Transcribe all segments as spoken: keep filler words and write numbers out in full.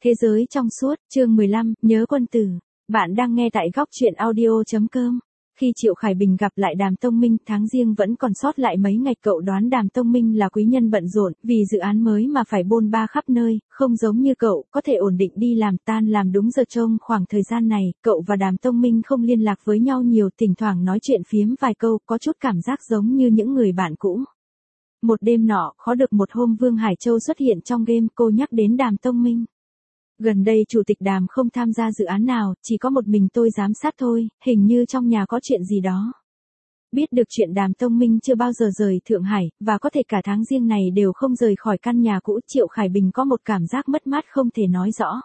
Thế giới trong suốt, chương mười lăm, nhớ quân tử. Bạn đang nghe tại góc truyện audio chấm com. Khi Triệu Khải Bình gặp lại Đàm Tông Minh, tháng Giêng vẫn còn sót lại mấy ngày, cậu đoán Đàm Tông Minh là quý nhân bận rộn, vì dự án mới mà phải bôn ba khắp nơi, không giống như cậu, có thể ổn định đi làm tan làm đúng giờ. Trong khoảng thời gian này, cậu và Đàm Tông Minh không liên lạc với nhau nhiều, thỉnh thoảng nói chuyện phiếm vài câu, có chút cảm giác giống như những người bạn cũ. Một đêm nọ, khó được một hôm Vương Hải Châu xuất hiện trong game, cô nhắc đến Đàm Tông Minh. Gần đây chủ tịch Đàm không tham gia dự án nào, chỉ có một mình tôi giám sát thôi, hình như trong nhà có chuyện gì đó. Biết được chuyện Đàm Tông Minh chưa bao giờ rời Thượng Hải, và có thể cả tháng Giêng này đều không rời khỏi căn nhà cũ, Triệu Khải Bình có một cảm giác mất mát không thể nói rõ.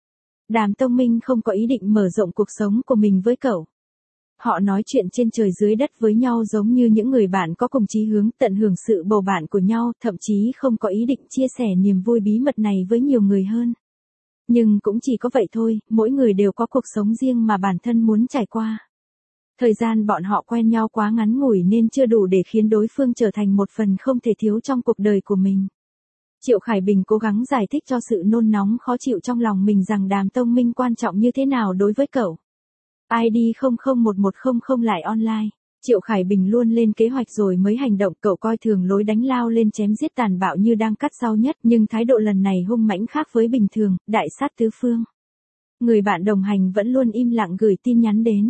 Đàm Tông Minh không có ý định mở rộng cuộc sống của mình với cậu. Họ nói chuyện trên trời dưới đất với nhau giống như những người bạn có cùng chí hướng, tận hưởng sự bầu bạn của nhau, thậm chí không có ý định chia sẻ niềm vui bí mật này với nhiều người hơn. Nhưng cũng chỉ có vậy thôi, mỗi người đều có cuộc sống riêng mà bản thân muốn trải qua. Thời gian bọn họ quen nhau quá ngắn ngủi nên chưa đủ để khiến đối phương trở thành một phần không thể thiếu trong cuộc đời của mình. Triệu Khải Bình cố gắng giải thích cho sự nôn nóng khó chịu trong lòng mình rằng Đàm Tông Minh quan trọng như thế nào đối với cậu. i đê không không một một không không lại online. Triệu Khải Bình luôn lên kế hoạch rồi mới hành động, cậu coi thường lối đánh lao lên chém giết tàn bạo như đang cắt rau nhất, nhưng thái độ lần này hung mãnh khác với bình thường, đại sát tứ phương. Người bạn đồng hành vẫn luôn im lặng gửi tin nhắn đến.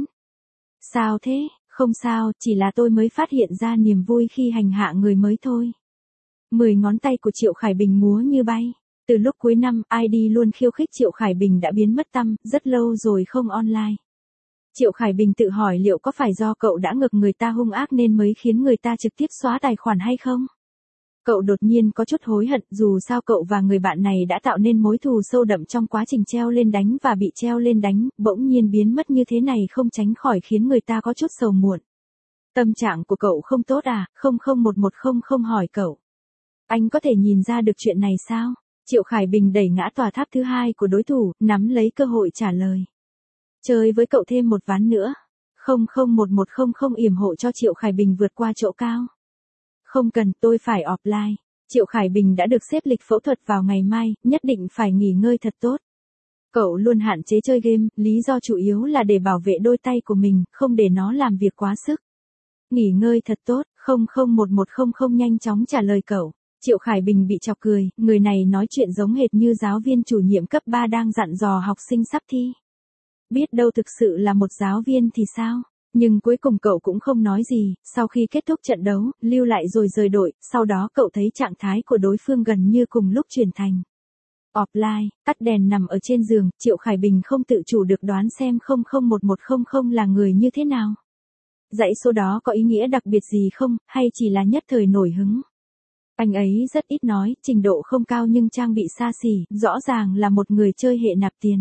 Sao thế, không sao, chỉ là tôi mới phát hiện ra niềm vui khi hành hạ người mới thôi. Mười ngón tay của Triệu Khải Bình múa như bay. Từ lúc cuối năm, i đê luôn khiêu khích Triệu Khải Bình đã biến mất tăm, rất lâu rồi không online. Triệu Khải Bình tự hỏi liệu có phải do cậu đã ngược người ta hung ác nên mới khiến người ta trực tiếp xóa tài khoản hay không? Cậu đột nhiên có chút hối hận, dù sao cậu và người bạn này đã tạo nên mối thù sâu đậm trong quá trình treo lên đánh và bị treo lên đánh, bỗng nhiên biến mất như thế này không tránh khỏi khiến người ta có chút sầu muộn. Tâm trạng của cậu không tốt à? không không một một không không hỏi cậu. Anh có thể nhìn ra được chuyện này sao? Triệu Khải Bình đẩy ngã tòa tháp thứ hai của đối thủ, nắm lấy cơ hội trả lời. Chơi với cậu thêm một ván nữa. không không một một không không yểm hộ cho Triệu Khải Bình vượt qua chỗ cao. Không cần, tôi phải offline. Triệu Khải Bình đã được xếp lịch phẫu thuật vào ngày mai, nhất định phải nghỉ ngơi thật tốt. Cậu luôn hạn chế chơi game, lý do chủ yếu là để bảo vệ đôi tay của mình, không để nó làm việc quá sức. Nghỉ ngơi thật tốt, không không một một không không nhanh chóng trả lời cậu. Triệu Khải Bình bị chọc cười, người này nói chuyện giống hệt như giáo viên chủ nhiệm cấp ba đang dặn dò học sinh sắp thi. Biết đâu thực sự là một giáo viên thì sao? Nhưng cuối cùng cậu cũng không nói gì, sau khi kết thúc trận đấu, lưu lại rồi rời đội, sau đó cậu thấy trạng thái của đối phương gần như cùng lúc chuyển thành offline, tắt đèn nằm ở trên giường, Triệu Khải Bình không tự chủ được đoán xem không không một một không không là người như thế nào. Dãy số đó có ý nghĩa đặc biệt gì không, hay chỉ là nhất thời nổi hứng? Anh ấy rất ít nói, trình độ không cao nhưng trang bị xa xỉ, rõ ràng là một người chơi hệ nạp tiền.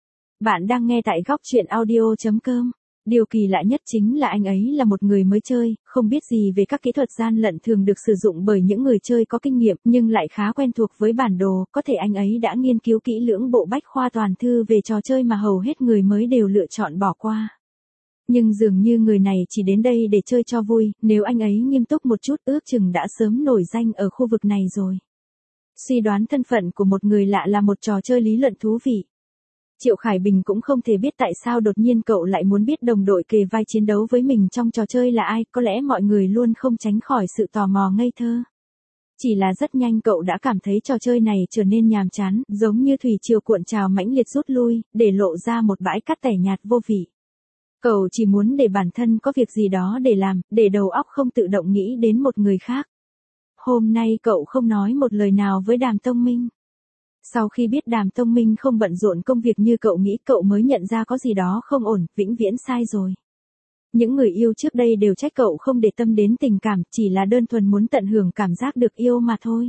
Bạn đang nghe tại góc truyện audio chấm com. Điều kỳ lạ nhất chính là anh ấy là một người mới chơi, không biết gì về các kỹ thuật gian lận thường được sử dụng bởi những người chơi có kinh nghiệm, nhưng lại khá quen thuộc với bản đồ, có thể anh ấy đã nghiên cứu kỹ lưỡng bộ bách khoa toàn thư về trò chơi mà hầu hết người mới đều lựa chọn bỏ qua. Nhưng dường như người này chỉ đến đây để chơi cho vui, nếu anh ấy nghiêm túc một chút ước chừng đã sớm nổi danh ở khu vực này rồi. Suy đoán thân phận của một người lạ là một trò chơi lý luận thú vị. Triệu Khải Bình cũng không thể biết tại sao đột nhiên cậu lại muốn biết đồng đội kề vai chiến đấu với mình trong trò chơi là ai, có lẽ mọi người luôn không tránh khỏi sự tò mò ngây thơ. Chỉ là rất nhanh cậu đã cảm thấy trò chơi này trở nên nhàm chán, giống như thủy triều cuộn trào mãnh liệt rút lui, để lộ ra một bãi cát tẻ nhạt vô vị. Cậu chỉ muốn để bản thân có việc gì đó để làm, để đầu óc không tự động nghĩ đến một người khác. Hôm nay cậu không nói một lời nào với Đàm Tông Minh. Sau khi biết Đàm Tông Minh không bận rộn công việc như cậu nghĩ, cậu mới nhận ra có gì đó không ổn, vĩnh viễn sai rồi. Những người yêu trước đây đều trách cậu không để tâm đến tình cảm, chỉ là đơn thuần muốn tận hưởng cảm giác được yêu mà thôi.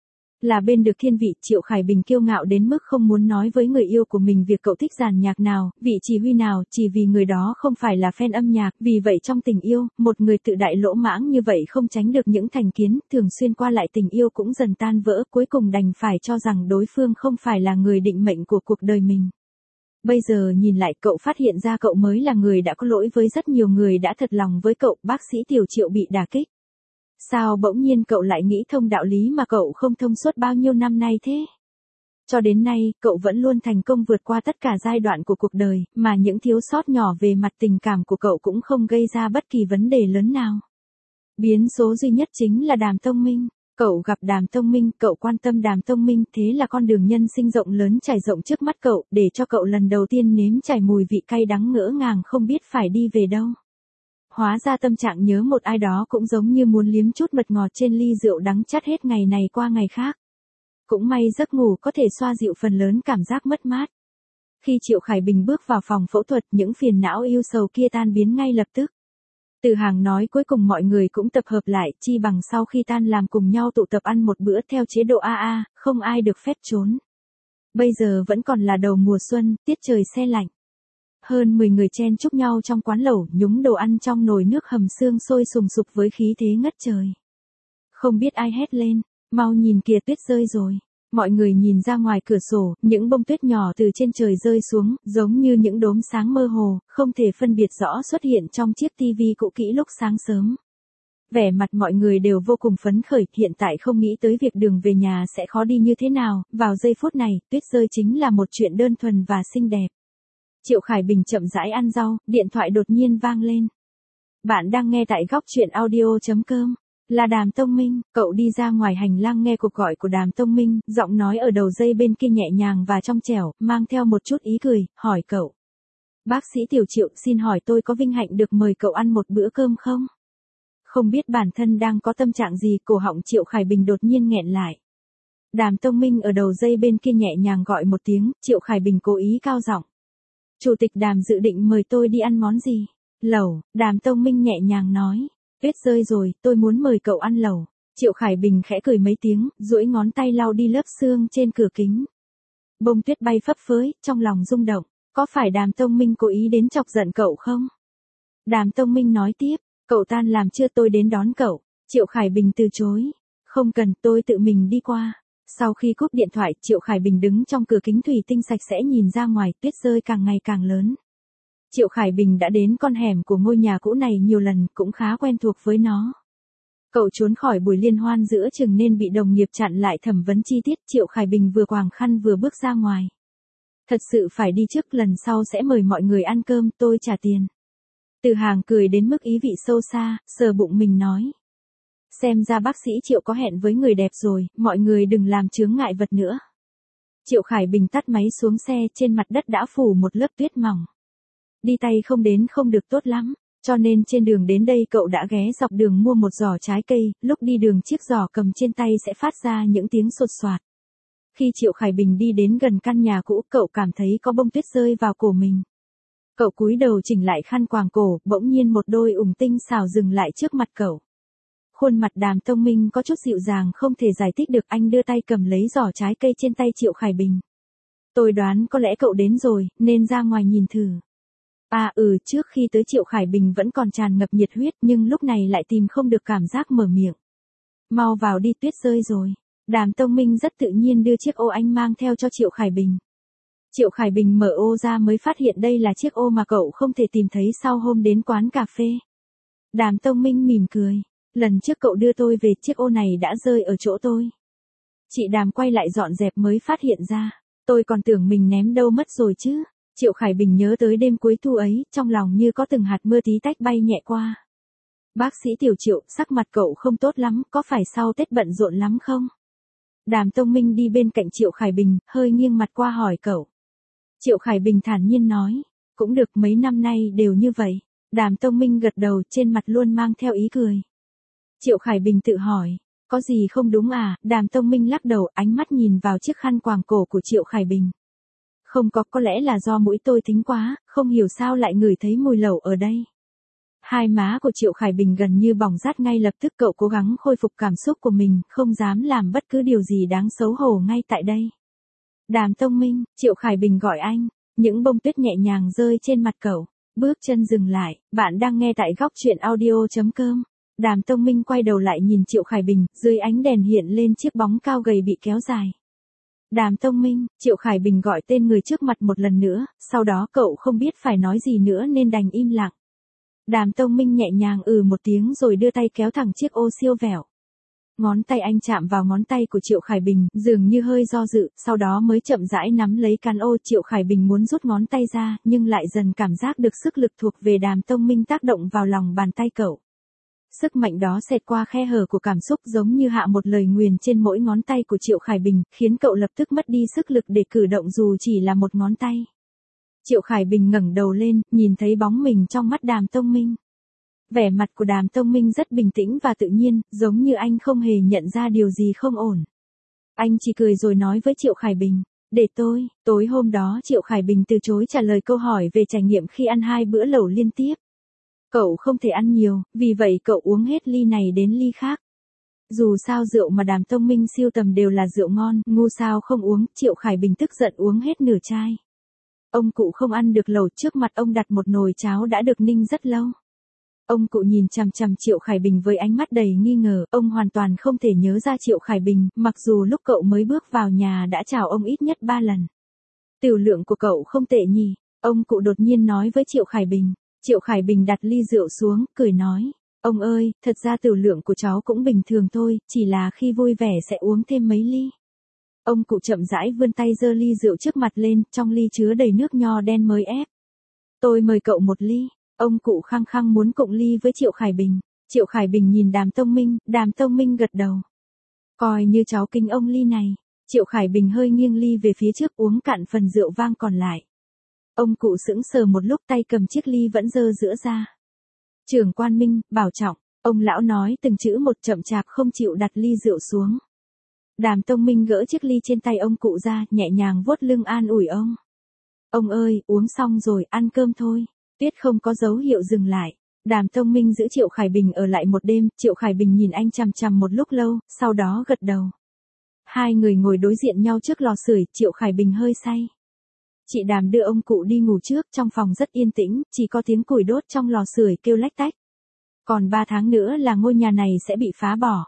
Là bên được thiên vị, Triệu Khải Bình kiêu ngạo đến mức không muốn nói với người yêu của mình việc cậu thích dàn nhạc nào, vị chỉ huy nào, chỉ vì người đó không phải là fan âm nhạc, vì vậy trong tình yêu, một người tự đại lỗ mãng như vậy không tránh được những thành kiến, thường xuyên qua lại tình yêu cũng dần tan vỡ, cuối cùng đành phải cho rằng đối phương không phải là người định mệnh của cuộc đời mình. Bây giờ nhìn lại cậu phát hiện ra cậu mới là người đã có lỗi với rất nhiều người đã thật lòng với cậu, bác sĩ Tiểu Triệu bị đả kích. Sao bỗng nhiên cậu lại nghĩ thông đạo lý mà cậu không thông suốt bao nhiêu năm nay thế? Cho đến nay, cậu vẫn luôn thành công vượt qua tất cả giai đoạn của cuộc đời, mà những thiếu sót nhỏ về mặt tình cảm của cậu cũng không gây ra bất kỳ vấn đề lớn nào. Biến số duy nhất chính là Đàm Tông Minh. Cậu gặp Đàm Tông Minh, cậu quan tâm Đàm Tông Minh, thế là con đường nhân sinh rộng lớn trải rộng trước mắt cậu, để cho cậu lần đầu tiên nếm trải mùi vị cay đắng ngỡ ngàng không biết phải đi về đâu. Hóa ra tâm trạng nhớ một ai đó cũng giống như muốn liếm chút mật ngọt trên ly rượu đắng chát hết ngày này qua ngày khác. Cũng may giấc ngủ có thể xoa dịu phần lớn cảm giác mất mát. Khi Triệu Khải Bình bước vào phòng phẫu thuật, những phiền não ưu sầu kia tan biến ngay lập tức. Từ Hàng nói cuối cùng mọi người cũng tập hợp lại, chi bằng sau khi tan làm cùng nhau tụ tập ăn một bữa theo chế độ a a, không ai được phép trốn. Bây giờ vẫn còn là đầu mùa xuân, tiết trời se lạnh. Hơn mười người chen chúc nhau trong quán lẩu, nhúng đồ ăn trong nồi nước hầm xương sôi sùng sục với khí thế ngất trời. Không biết ai hét lên, mau nhìn kìa, tuyết rơi rồi. Mọi người nhìn ra ngoài cửa sổ, những bông tuyết nhỏ từ trên trời rơi xuống, giống như những đốm sáng mơ hồ, không thể phân biệt rõ xuất hiện trong chiếc tivi cũ kỹ lúc sáng sớm. Vẻ mặt mọi người đều vô cùng phấn khởi, hiện tại không nghĩ tới việc đường về nhà sẽ khó đi như thế nào, vào giây phút này, tuyết rơi chính là một chuyện đơn thuần và xinh đẹp. Triệu Khải Bình chậm rãi ăn rau, điện thoại đột nhiên vang lên. Bạn đang nghe tại góc chuyện audio chấm com. Là Đàm Tông Minh, cậu đi ra ngoài hành lang nghe cuộc gọi của Đàm Tông Minh, giọng nói ở đầu dây bên kia nhẹ nhàng và trong trẻo, mang theo một chút ý cười, hỏi cậu. Bác sĩ Tiểu Triệu, xin hỏi tôi có vinh hạnh được mời cậu ăn một bữa cơm không? Không biết bản thân đang có tâm trạng gì, cổ họng Triệu Khải Bình đột nhiên nghẹn lại. Đàm Tông Minh ở đầu dây bên kia nhẹ nhàng gọi một tiếng, Triệu Khải Bình cố ý cao giọng. Chủ tịch Đàm dự định mời tôi đi ăn món gì? Lẩu, Đàm Tông Minh nhẹ nhàng nói. Tuyết rơi rồi, tôi muốn mời cậu ăn lẩu. Triệu Khải Bình khẽ cười mấy tiếng, duỗi ngón tay lau đi lớp sương trên cửa kính. Bông tuyết bay phấp phới, trong lòng rung động. Có phải Đàm Tông Minh cố ý đến chọc giận cậu không? Đàm Tông Minh nói tiếp, cậu tan làm chưa, tôi đến đón cậu. Triệu Khải Bình từ chối. Không cần, tôi tự mình đi qua. Sau khi cúp điện thoại, Triệu Khải Bình đứng trong cửa kính thủy tinh sạch sẽ nhìn ra ngoài, tuyết rơi càng ngày càng lớn. Triệu Khải Bình đã đến con hẻm của ngôi nhà cũ này nhiều lần, cũng khá quen thuộc với nó. Cậu trốn khỏi buổi liên hoan giữa trường nên bị đồng nghiệp chặn lại thẩm vấn chi tiết, Triệu Khải Bình vừa quàng khăn vừa bước ra ngoài. Thật sự phải đi trước, lần sau sẽ mời mọi người ăn cơm, tôi trả tiền. Từ Hàng cười đến mức ý vị sâu xa, sờ bụng mình nói. Xem ra bác sĩ Triệu có hẹn với người đẹp rồi, mọi người đừng làm chướng ngại vật nữa. Triệu Khải Bình tắt máy xuống xe, trên mặt đất đã phủ một lớp tuyết mỏng. Đi tay không đến không được tốt lắm, cho nên trên đường đến đây cậu đã ghé dọc đường mua một giỏ trái cây, lúc đi đường chiếc giỏ cầm trên tay sẽ phát ra những tiếng sột soạt. Khi Triệu Khải Bình đi đến gần căn nhà cũ, cậu cảm thấy có bông tuyết rơi vào cổ mình. Cậu cúi đầu chỉnh lại khăn quàng cổ, bỗng nhiên một đôi ủng tinh xảo dừng lại trước mặt cậu. Khuôn mặt Đàm Tông Minh có chút dịu dàng không thể giải thích được, anh đưa tay cầm lấy giỏ trái cây trên tay Triệu Khải Bình. Tôi đoán có lẽ cậu đến rồi, nên ra ngoài nhìn thử. À ừ, trước khi tới Triệu Khải Bình vẫn còn tràn ngập nhiệt huyết nhưng lúc này lại tìm không được cảm giác mở miệng. Mau vào đi, tuyết rơi rồi. Đàm Tông Minh rất tự nhiên đưa chiếc ô anh mang theo cho Triệu Khải Bình. Triệu Khải Bình mở ô ra mới phát hiện đây là chiếc ô mà cậu không thể tìm thấy sau hôm đến quán cà phê. Đàm Tông Minh mỉm cười. Lần trước cậu đưa tôi về, chiếc ô này đã rơi ở chỗ tôi. Chị Đàm quay lại dọn dẹp mới phát hiện ra. Tôi còn tưởng mình ném đâu mất rồi chứ. Triệu Khải Bình nhớ tới đêm cuối thu ấy, trong lòng như có từng hạt mưa tí tách bay nhẹ qua. Bác sĩ Tiểu Triệu, sắc mặt cậu không tốt lắm, có phải sau Tết bận rộn lắm không? Đàm Tông Minh đi bên cạnh Triệu Khải Bình, hơi nghiêng mặt qua hỏi cậu. Triệu Khải Bình thản nhiên nói, cũng được, mấy năm nay đều như vậy. Đàm Tông Minh gật đầu, trên mặt luôn mang theo ý cười. Triệu Khải Bình tự hỏi, có gì không đúng à? Đàm Tông Minh lắc đầu, ánh mắt nhìn vào chiếc khăn quàng cổ của Triệu Khải Bình. Không có, có lẽ là do mũi tôi thính quá, không hiểu sao lại ngửi thấy mùi lẩu ở đây. Hai má của Triệu Khải Bình gần như bỏng rát, ngay lập tức cậu cố gắng khôi phục cảm xúc của mình, không dám làm bất cứ điều gì đáng xấu hổ ngay tại đây. Đàm Tông Minh, Triệu Khải Bình gọi anh, những bông tuyết nhẹ nhàng rơi trên mặt cậu, bước chân dừng lại, bạn đang nghe tại góc chuyện audio chấm com. Đàm Tông Minh quay đầu lại nhìn Triệu Khải Bình, dưới ánh đèn hiện lên chiếc bóng cao gầy bị kéo dài. Đàm Tông Minh, Triệu Khải Bình gọi tên người trước mặt một lần nữa, sau đó cậu không biết phải nói gì nữa nên đành im lặng. Đàm Tông Minh nhẹ nhàng ừ một tiếng rồi đưa tay kéo thẳng chiếc ô siêu vẹo. Ngón tay anh chạm vào ngón tay của Triệu Khải Bình, dường như hơi do dự, sau đó mới chậm rãi nắm lấy can ô. Triệu Khải Bình muốn rút ngón tay ra, nhưng lại dần cảm giác được sức lực thuộc về Đàm Tông Minh tác động vào lòng bàn tay cậu. Sức mạnh đó xẹt qua khe hở của cảm xúc giống như hạ một lời nguyền trên mỗi ngón tay của Triệu Khải Bình, khiến cậu lập tức mất đi sức lực để cử động dù chỉ là một ngón tay. Triệu Khải Bình ngẩng đầu lên, nhìn thấy bóng mình trong mắt Đàm Tông Minh. Vẻ mặt của Đàm Tông Minh rất bình tĩnh và tự nhiên, giống như anh không hề nhận ra điều gì không ổn. Anh chỉ cười rồi nói với Triệu Khải Bình, để tôi, tối hôm đó Triệu Khải Bình từ chối trả lời câu hỏi về trải nghiệm khi ăn hai bữa lẩu liên tiếp. Cậu không thể ăn nhiều, vì vậy cậu uống hết ly này đến ly khác. Dù sao rượu mà Đàm Tông Minh siêu tầm đều là rượu ngon, ngu sao không uống. Triệu Khải Bình tức giận uống hết nửa chai. Ông cụ không ăn được lẩu, trước mặt ông đặt một nồi cháo đã được ninh rất lâu. Ông cụ nhìn chằm chằm Triệu Khải Bình với ánh mắt đầy nghi ngờ, ông hoàn toàn không thể nhớ ra Triệu Khải Bình, mặc dù lúc cậu mới bước vào nhà đã chào ông ít nhất ba lần. Tiểu lượng của cậu không tệ nhỉ, ông cụ đột nhiên nói với Triệu Khải Bình. Triệu Khải Bình đặt ly rượu xuống, cười nói, ông ơi, thật ra tiểu lượng của cháu cũng bình thường thôi, chỉ là khi vui vẻ sẽ uống thêm mấy ly. Ông cụ chậm rãi vươn tay giơ ly rượu trước mặt lên, trong ly chứa đầy nước nho đen mới ép. Tôi mời cậu một ly. Ông cụ khăng khăng muốn cộng ly với Triệu Khải Bình. Triệu Khải Bình nhìn Đàm Tông Minh, Đàm Tông Minh gật đầu. Coi như cháu kính ông ly này. Triệu Khải Bình hơi nghiêng ly về phía trước uống cạn phần rượu vang còn lại. Ông cụ sững sờ một lúc, tay cầm chiếc ly vẫn giơ giữa ra. Trưởng quan Minh, bảo trọng, ông lão nói từng chữ một, chậm chạp không chịu đặt ly rượu xuống. Đàm Tông Minh gỡ chiếc ly trên tay ông cụ ra, nhẹ nhàng vuốt lưng an ủi ông. Ông ơi, uống xong rồi, ăn cơm thôi. Tuyết không có dấu hiệu dừng lại. Đàm Tông Minh giữ Triệu Khải Bình ở lại một đêm, Triệu Khải Bình nhìn anh chằm chằm một lúc lâu, sau đó gật đầu. Hai người ngồi đối diện nhau trước lò sưởi, Triệu Khải Bình hơi say. Chị Đàm đưa ông cụ đi ngủ trước, trong phòng rất yên tĩnh, chỉ có tiếng củi đốt trong lò sưởi kêu lách tách. Còn ba tháng nữa là ngôi nhà này sẽ bị phá bỏ.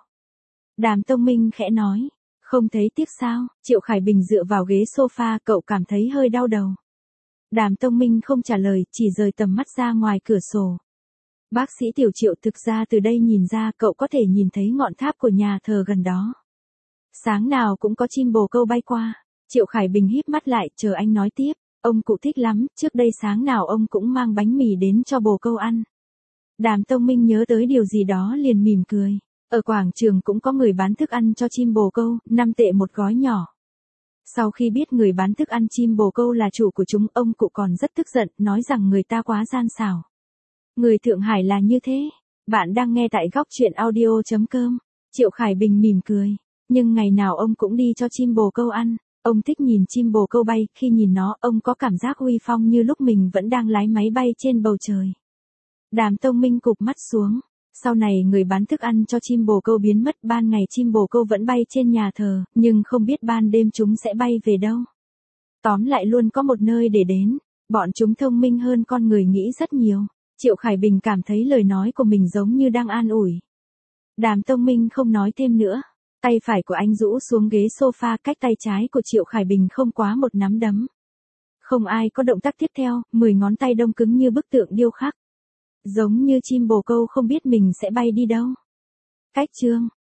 Đàm Tông Minh khẽ nói, không thấy tiếc sao? Triệu Khải Bình dựa vào ghế sofa, cậu cảm thấy hơi đau đầu. Đàm Tông Minh không trả lời, chỉ rời tầm mắt ra ngoài cửa sổ. Bác sĩ Tiểu Triệu, thực ra từ đây nhìn ra cậu có thể nhìn thấy ngọn tháp của nhà thờ gần đó. Sáng nào cũng có chim bồ câu bay qua. Triệu Khải Bình híp mắt lại, chờ anh nói tiếp. Ông cụ thích lắm, trước đây sáng nào ông cũng mang bánh mì đến cho bồ câu ăn. Đàm Tông Minh nhớ tới điều gì đó liền mỉm cười. Ở quảng trường cũng có người bán thức ăn cho chim bồ câu, năm tệ một gói nhỏ. Sau khi biết người bán thức ăn chim bồ câu là chủ của chúng, ông cụ còn rất tức giận, nói rằng người ta quá gian xảo. Người Thượng Hải là như thế. Bạn đang nghe tại góc truyện audio chấm com. Triệu Khải Bình mỉm cười. Nhưng ngày nào ông cũng đi cho chim bồ câu ăn. Ông thích nhìn chim bồ câu bay, khi nhìn nó, ông có cảm giác uy phong như lúc mình vẫn đang lái máy bay trên bầu trời. Đàm Tông Minh cụp mắt xuống. Sau này người bán thức ăn cho chim bồ câu biến mất, ban ngày chim bồ câu vẫn bay trên nhà thờ, nhưng không biết ban đêm chúng sẽ bay về đâu. Tóm lại luôn có một nơi để đến, bọn chúng thông minh hơn con người nghĩ rất nhiều. Triệu Khải Bình cảm thấy lời nói của mình giống như đang an ủi. Đàm Tông Minh không nói thêm nữa. Tay phải của anh rũ xuống ghế sofa, cách tay trái của Triệu Khải Bình không quá một nắm đấm. Không ai có động tác tiếp theo, mười ngón tay đông cứng như bức tượng điêu khắc. Giống như chim bồ câu không biết mình sẽ bay đi đâu. Cách chương